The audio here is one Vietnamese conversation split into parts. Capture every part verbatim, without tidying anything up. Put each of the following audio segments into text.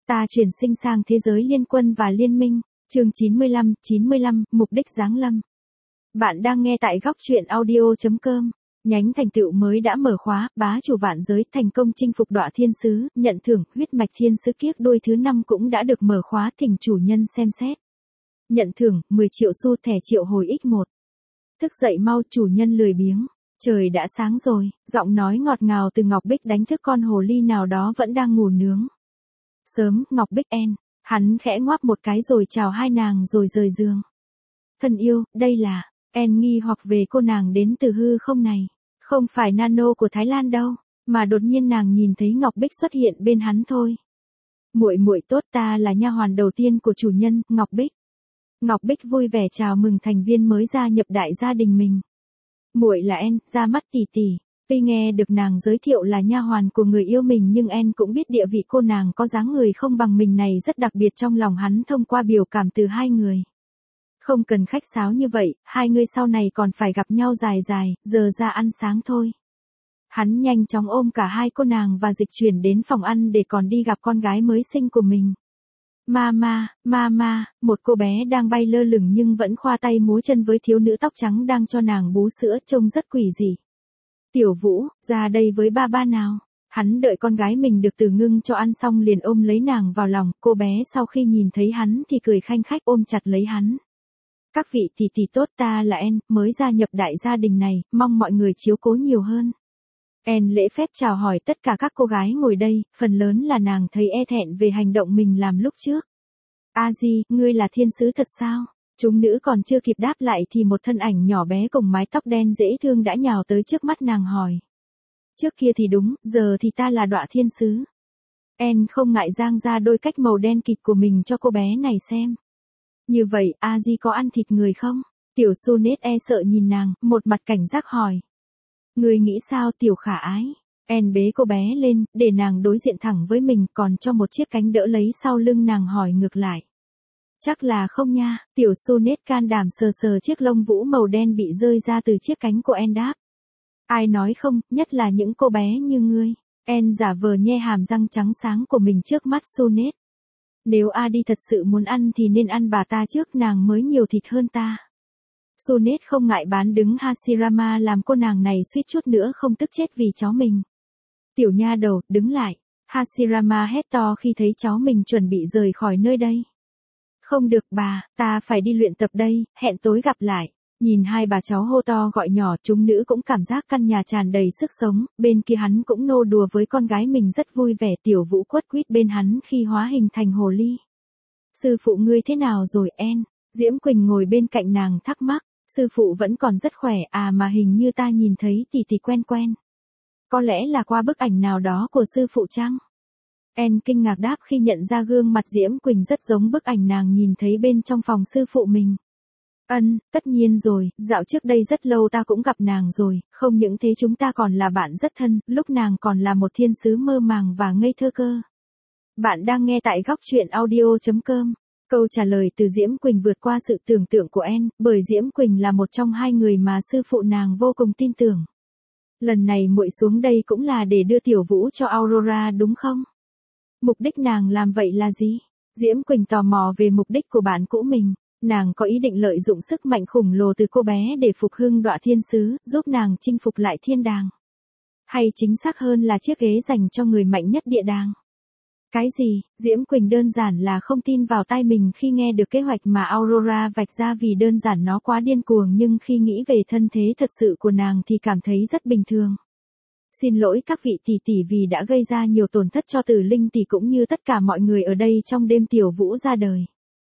Ta chuyển sinh sang thế giới liên quân và liên minh. Chương chín mươi lăm, chín mươi lăm, mục đích giáng lâm. Bạn đang nghe tại góc truyện audio chấm com. Nhánh thành tựu mới đã mở khóa, bá chủ vạn giới thành công chinh phục Đọa Thiên Sứ, nhận thưởng, huyết mạch thiên sứ kiếc đuôi thứ năm cũng đã được mở khóa, thỉnh chủ nhân xem xét. Nhận thưởng, mười triệu xu thẻ triệu hồi x một. Thức dậy mau, chủ nhân lười biếng. Trời đã sáng rồi, giọng nói ngọt ngào từ Ngọc Bích đánh thức con hồ ly nào đó vẫn đang ngủ nướng. Sớm, Ngọc Bích en. Hắn khẽ ngoáp một cái rồi chào hai nàng rồi rời giường. Thân yêu, đây là, en nghi hoặc về cô nàng đến từ hư không này. Không phải nano của Thái Lan đâu, mà đột nhiên nàng nhìn thấy Ngọc Bích xuất hiện bên hắn thôi. Muội muội tốt, ta là nha hoàn đầu tiên của chủ nhân, Ngọc Bích. Ngọc Bích vui vẻ chào mừng thành viên mới gia nhập đại gia đình mình. Muội là En, ra mắt tỷ tỷ. Tuy nghe được nàng giới thiệu là nha hoàn của người yêu mình nhưng En cũng biết địa vị cô nàng có dáng người không bằng mình này rất đặc biệt trong lòng hắn thông qua biểu cảm từ hai người. Không cần khách sáo như vậy, hai người sau này còn phải gặp nhau dài dài, giờ ra ăn sáng thôi. Hắn nhanh chóng ôm cả hai cô nàng và dịch chuyển đến phòng ăn để còn đi gặp con gái mới sinh của mình. Mama, mama, một cô bé đang bay lơ lửng nhưng vẫn khoa tay múa chân với thiếu nữ tóc trắng đang cho nàng bú sữa trông rất quỷ dị. Tiểu Vũ, ra đây với ba ba nào. Hắn đợi con gái mình được Từ Ngưng cho ăn xong liền ôm lấy nàng vào lòng, cô bé sau khi nhìn thấy hắn thì cười khanh khách ôm chặt lấy hắn. Các vị tỷ tỷ tốt, ta là En, mới gia nhập đại gia đình này, mong mọi người chiếu cố nhiều hơn. En lễ phép chào hỏi tất cả các cô gái ngồi đây, phần lớn là nàng thấy e thẹn về hành động mình làm lúc trước. A Di, ngươi là thiên sứ thật sao? Chúng nữ còn chưa kịp đáp lại thì một thân ảnh nhỏ bé cùng mái tóc đen dễ thương đã nhào tới trước mắt nàng hỏi. Trước kia thì đúng, giờ thì ta là Đọa Thiên Sứ. En không ngại giang ra đôi cách màu đen kịt của mình cho cô bé này xem. Như vậy, A Di có ăn thịt người không? Tiểu Sunet e sợ nhìn nàng, một mặt cảnh giác hỏi. Người nghĩ sao tiểu khả ái? En bế cô bé lên, để nàng đối diện thẳng với mình, còn cho một chiếc cánh đỡ lấy sau lưng nàng hỏi ngược lại. Chắc là không nha, tiểu Sunet can đảm sờ sờ chiếc lông vũ màu đen bị rơi ra từ chiếc cánh của En đáp. Ai nói không, nhất là những cô bé như ngươi. En giả vờ nhe hàm răng trắng sáng của mình trước mắt Sunet. Nếu Adi thật sự muốn ăn thì nên ăn bà ta trước, nàng mới nhiều thịt hơn ta. Sunet không ngại bán đứng Hashirama làm cô nàng này suýt chút nữa không tức chết vì cháu mình. Tiểu nha đầu, đứng lại. Hashirama hét to khi thấy cháu mình chuẩn bị rời khỏi nơi đây. Không được bà, ta phải đi luyện tập đây, hẹn tối gặp lại. Nhìn hai bà cháu hô to gọi nhỏ, chúng nữ cũng cảm giác căn nhà tràn đầy sức sống, bên kia hắn cũng nô đùa với con gái mình rất vui vẻ. Tiểu Vũ quất quýt bên hắn khi hóa hình thành hồ ly. Sư phụ ngươi thế nào rồi En? Diễm Quỳnh ngồi bên cạnh nàng thắc mắc. Sư phụ vẫn còn rất khỏe à, mà hình như ta nhìn thấy tỷ tỷ quen quen. Có lẽ là qua bức ảnh nào đó của sư phụ chăng? En kinh ngạc đáp khi nhận ra gương mặt Diễm Quỳnh rất giống bức ảnh nàng nhìn thấy bên trong phòng sư phụ mình. Ân, tất nhiên rồi, dạo trước đây rất lâu ta cũng gặp nàng rồi, không những thế chúng ta còn là bạn rất thân, lúc nàng còn là một thiên sứ mơ màng và ngây thơ cơ. Bạn đang nghe tại góc truyện audio chấm com. Câu trả lời từ Diễm Quỳnh vượt qua sự tưởng tượng của En, bởi Diễm Quỳnh là một trong hai người mà sư phụ nàng vô cùng tin tưởng. Lần này muội xuống đây cũng là để đưa Tiểu Vũ cho Aurora đúng không? Mục đích nàng làm vậy là gì? Diễm Quỳnh tò mò về mục đích của bạn cũ mình. Nàng có ý định lợi dụng sức mạnh khủng lồ từ cô bé để phục hưng Đọa Thiên Sứ, giúp nàng chinh phục lại thiên đàng. Hay chính xác hơn là chiếc ghế dành cho người mạnh nhất địa đàng. Cái gì? Diễm Quỳnh đơn giản là không tin vào tai mình khi nghe được kế hoạch mà Aurora vạch ra, vì đơn giản nó quá điên cuồng, nhưng khi nghĩ về thân thế thật sự của nàng thì cảm thấy rất bình thường. Xin lỗi các vị tỷ tỷ vì đã gây ra nhiều tổn thất cho Tử Linh tỷ cũng như tất cả mọi người ở đây trong đêm Tiểu Vũ ra đời.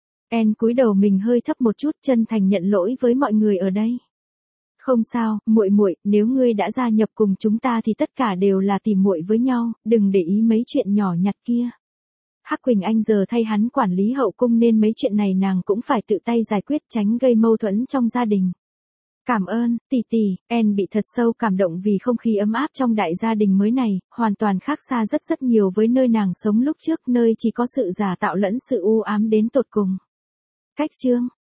En cúi đầu mình hơi thấp một chút, chân thành nhận lỗi với mọi người ở đây. Không sao, muội muội, nếu ngươi đã gia nhập cùng chúng ta thì tất cả đều là tỉ muội với nhau, đừng để ý mấy chuyện nhỏ nhặt kia. Hắc Quỳnh Anh giờ thay hắn quản lý hậu cung nên mấy chuyện này nàng cũng phải tự tay giải quyết, tránh gây mâu thuẫn trong gia đình. Cảm ơn, tỷ tỷ. En bị thật sâu cảm động vì không khí ấm áp trong đại gia đình mới này, hoàn toàn khác xa rất rất nhiều với nơi nàng sống lúc trước, nơi chỉ có sự giả tạo lẫn sự u ám đến tột cùng. Cách chương